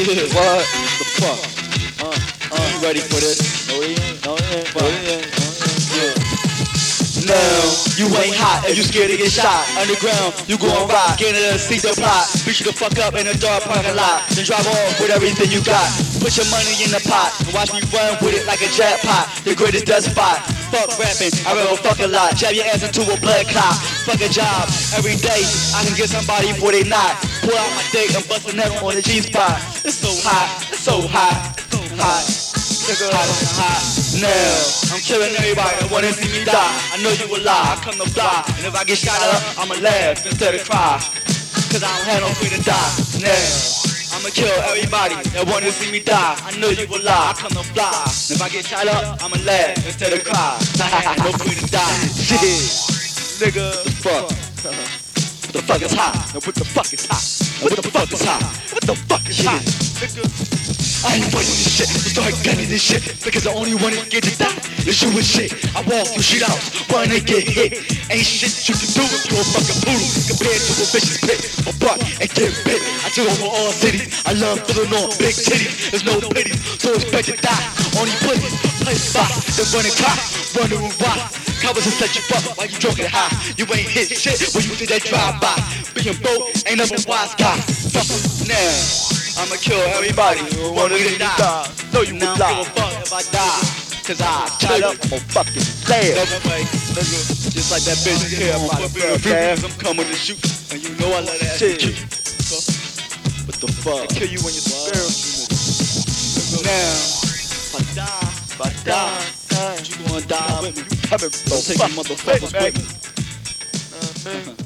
Yeah, what the fuck? You ready for this? No, he ain't. No, he ain't. No, he ain't. Yeah. No, you ain't hot if you scared to get shot. Underground, you gon' rock. Get in a seat the plot. Beat you the fuck up in a dark parking lot. Then drive off with everything you got. Put your money in the pot and watch me run with it like a jackpot. The greatest despot. Fuck rapping, I rather fuck a lot. Jab your ass into a blood clot. Fuck a job. Every day I can get somebody before they not. Pull out my dick and bust a nut on the G-spot. It's so hot, it's so hot, it's so hot. Hot now. I'm killing everybody that wanna see me die. I know you will lie, I come to fly. And if I get shot up, I'ma laugh instead of cry. Cause I don't have no free to die. Now, I'ma kill everybody that wanna see me die. I know you will lie, I come to fly. And if I get shot up, I'ma laugh instead of cry. I have no free to die. Shit, nigga, what the fuck? What the fuck is hot? Now what the fuck is hot? What the fuck is hot? What the fuck is hot? Nigga. I ain't fighting this shit, so start gunning this shit. Because the only one that get to die is you and shit. I walk through shit out, run and get hit. Ain't shit you can do to a fucking poodle compared to a vicious pit. A buck and get bit. I took over all cities. I love filling on big titties. There's no pity, so expect to die. Only pussies, play spot, then run and cry, wondering why. Covers and set you up while you drunk and high. You ain't hit shit when you did that drive-by. Being broke ain't never wise guy. Fuck now. I'ma kill everybody who wanna get die. No, you will die. Give a fuck if I die. Cause I shut up, I'm fucking dead. Never way, nigga. Just like that bitch care about it. I'm coming to shoot, and you know I love that shit. What the fuck? They kill you when you're spiritual. Now, if I die, you gonna die with me. You coming, bro. Take your motherfuckers with me.